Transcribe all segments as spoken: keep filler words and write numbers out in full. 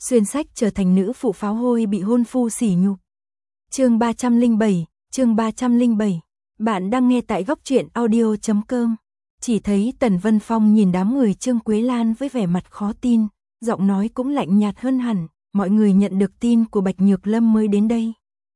xuyên sách trở thành nữ phụ pháo hôi bị hôn phu sỉ nhục. Chương ba trăm lẻ bảy, chương ba trăm lẻ bảy. Bạn đang nghe tại góc truyện audio chấm com. Chỉ thấy Tần Vân Phong nhìn đám người Trương Quế Lan với vẻ mặt khó tin, giọng nói cũng lạnh nhạt hơn hẳn, mọi người nhận được tin của Bạch Nhược Lâm mới đến đây.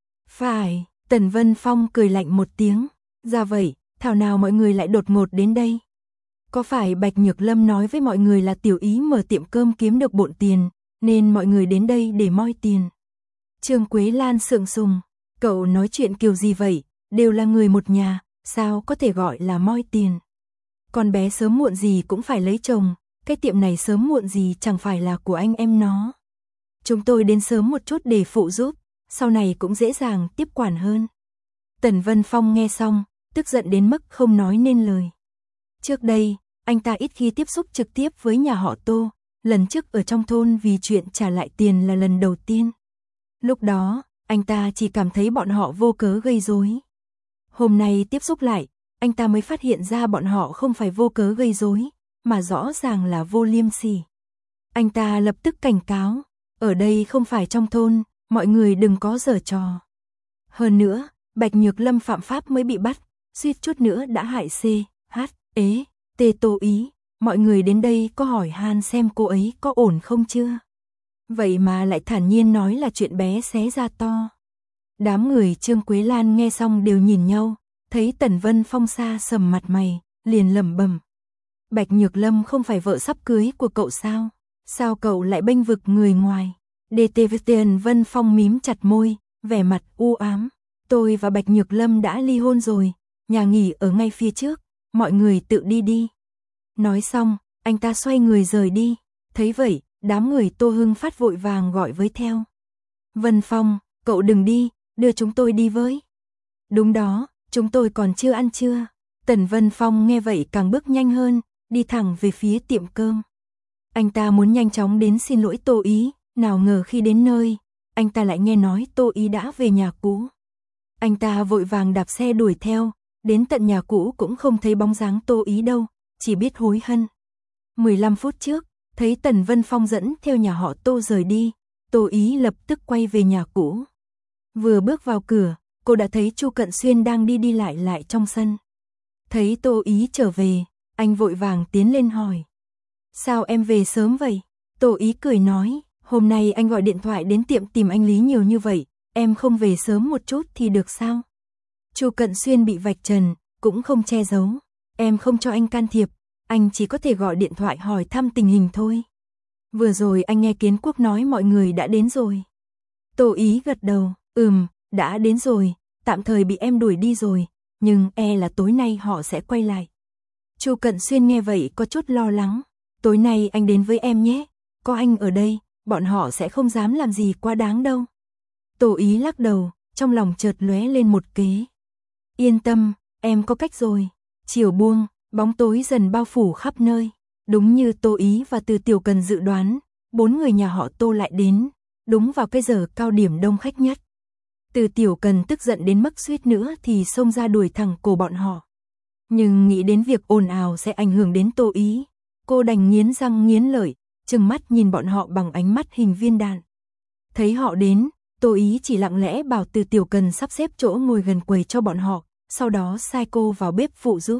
Phải, Tần Vân Phong cười lạnh một tiếng, ra vậy, thảo nào mọi người lại đột ngột đến đây. Có phải Bạch Nhược Lâm nói với mọi người là tiểu ý mở tiệm cơm kiếm được bộn tiền, nên mọi người đến đây để moi tiền? Trương Quế Lan sượng sùng, cậu nói chuyện kiểu gì vậy, đều là người một nhà, sao có thể gọi là moi tiền? Con bé sớm muộn gì cũng phải lấy chồng, cái tiệm này sớm muộn gì chẳng phải là của anh em nó. Chúng tôi đến sớm một chút để phụ giúp, sau này cũng dễ dàng tiếp quản hơn. Tần Vân Phong nghe xong, tức giận đến mức không nói nên lời. Trước đây, anh ta ít khi tiếp xúc trực tiếp với nhà họ Tô, lần trước ở trong thôn vì chuyện trả lại tiền là lần đầu tiên. Lúc đó, anh ta chỉ cảm thấy bọn họ vô cớ gây rối. Hôm nay tiếp xúc lại, anh ta mới phát hiện ra bọn họ không phải vô cớ gây rối, mà rõ ràng là vô liêm sỉ. Anh ta lập tức cảnh cáo, ở đây không phải trong thôn, mọi người đừng có giở trò. Hơn nữa, Bạch Nhược Lâm phạm pháp mới bị bắt, suýt chút nữa đã hại C, H, ế, T Tô Ý, mọi người đến đây có hỏi han xem cô ấy có ổn không chưa? Vậy mà lại thản nhiên nói là chuyện bé xé ra to. Đám người Trương Quế Lan nghe xong đều nhìn nhau, thấy Tần Vân Phong xa sầm mặt mày, liền lẩm bẩm. Bạch Nhược Lâm không phải vợ sắp cưới của cậu sao? Sao cậu lại bênh vực người ngoài? đê tê vê Tần Vân Phong mím chặt môi, vẻ mặt u ám. Tôi và Bạch Nhược Lâm đã ly hôn rồi, nhà nghỉ ở ngay phía trước, mọi người tự đi đi. Nói xong, anh ta xoay người rời đi. Thấy vậy, đám người Tô Hưng Phát vội vàng gọi với theo. Vân Phong, cậu đừng đi, đưa chúng tôi đi với. Đúng đó, chúng tôi còn chưa ăn trưa. Tần Vân Phong nghe vậy càng bước nhanh hơn, đi thẳng về phía tiệm cơm. Anh ta muốn nhanh chóng đến xin lỗi Tô Ý, nào ngờ khi đến nơi, anh ta lại nghe nói Tô Ý đã về nhà cũ. Anh ta vội vàng đạp xe đuổi theo, đến tận nhà cũ cũng không thấy bóng dáng Tô Ý đâu, chỉ biết hối hận. mười lăm phút trước, thấy Tần Vân Phong dẫn theo nhà họ Tô rời đi, Tô Ý lập tức quay về nhà cũ. Vừa bước vào cửa, cô đã thấy Chu Cận Xuyên đang đi đi lại lại trong sân. Thấy Tô Ý trở về, anh vội vàng tiến lên hỏi. Sao em về sớm vậy? Tô Ý cười nói, hôm nay anh gọi điện thoại đến tiệm tìm anh Lý nhiều như vậy, em không về sớm một chút thì được sao? Chu Cận Xuyên bị vạch trần, cũng không che giấu. Em không cho anh can thiệp, anh chỉ có thể gọi điện thoại hỏi thăm tình hình thôi. Vừa rồi anh nghe Kiến Quốc nói mọi người đã đến rồi. Tô Ý gật đầu, ừm, đã đến rồi, tạm thời bị em đuổi đi rồi, nhưng e là tối nay họ sẽ quay lại. Chu Cận Xuyên nghe vậy có chút lo lắng, tối nay anh đến với em nhé, có anh ở đây, bọn họ sẽ không dám làm gì quá đáng đâu. Tô Ý lắc đầu, trong lòng chợt lóe lên một kế. Yên tâm, em có cách rồi. Chiều buông, bóng tối dần bao phủ khắp nơi. Đúng như Tô Ý và Từ Tiểu Cần dự đoán, bốn người nhà họ Tô lại đến, đúng vào cái giờ cao điểm đông khách nhất. Từ Tiểu Cần tức giận đến mức suýt nữa thì xông ra đuổi thẳng cổ bọn họ. Nhưng nghĩ đến việc ồn ào sẽ ảnh hưởng đến Tô Ý, cô đành nghiến răng nghiến lợi, trừng mắt nhìn bọn họ bằng ánh mắt hình viên đạn. Thấy họ đến, Tô Ý chỉ lặng lẽ bảo Từ Tiểu Cần sắp xếp chỗ ngồi gần quầy cho bọn họ, sau đó sai cô vào bếp phụ giúp.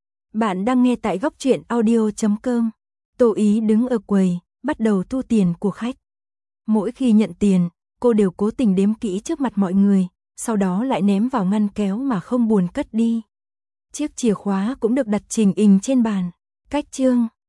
Bạn đang nghe tại góc truyện audio chấm com. Tô Ý đứng ở quầy, bắt đầu thu tiền của khách. Mỗi khi nhận tiền, cô đều cố tình đếm kỹ trước mặt mọi người, sau đó lại ném vào ngăn kéo mà không buồn cất đi. Chiếc chìa khóa cũng được đặt chỉnh hình trên bàn. Cách chương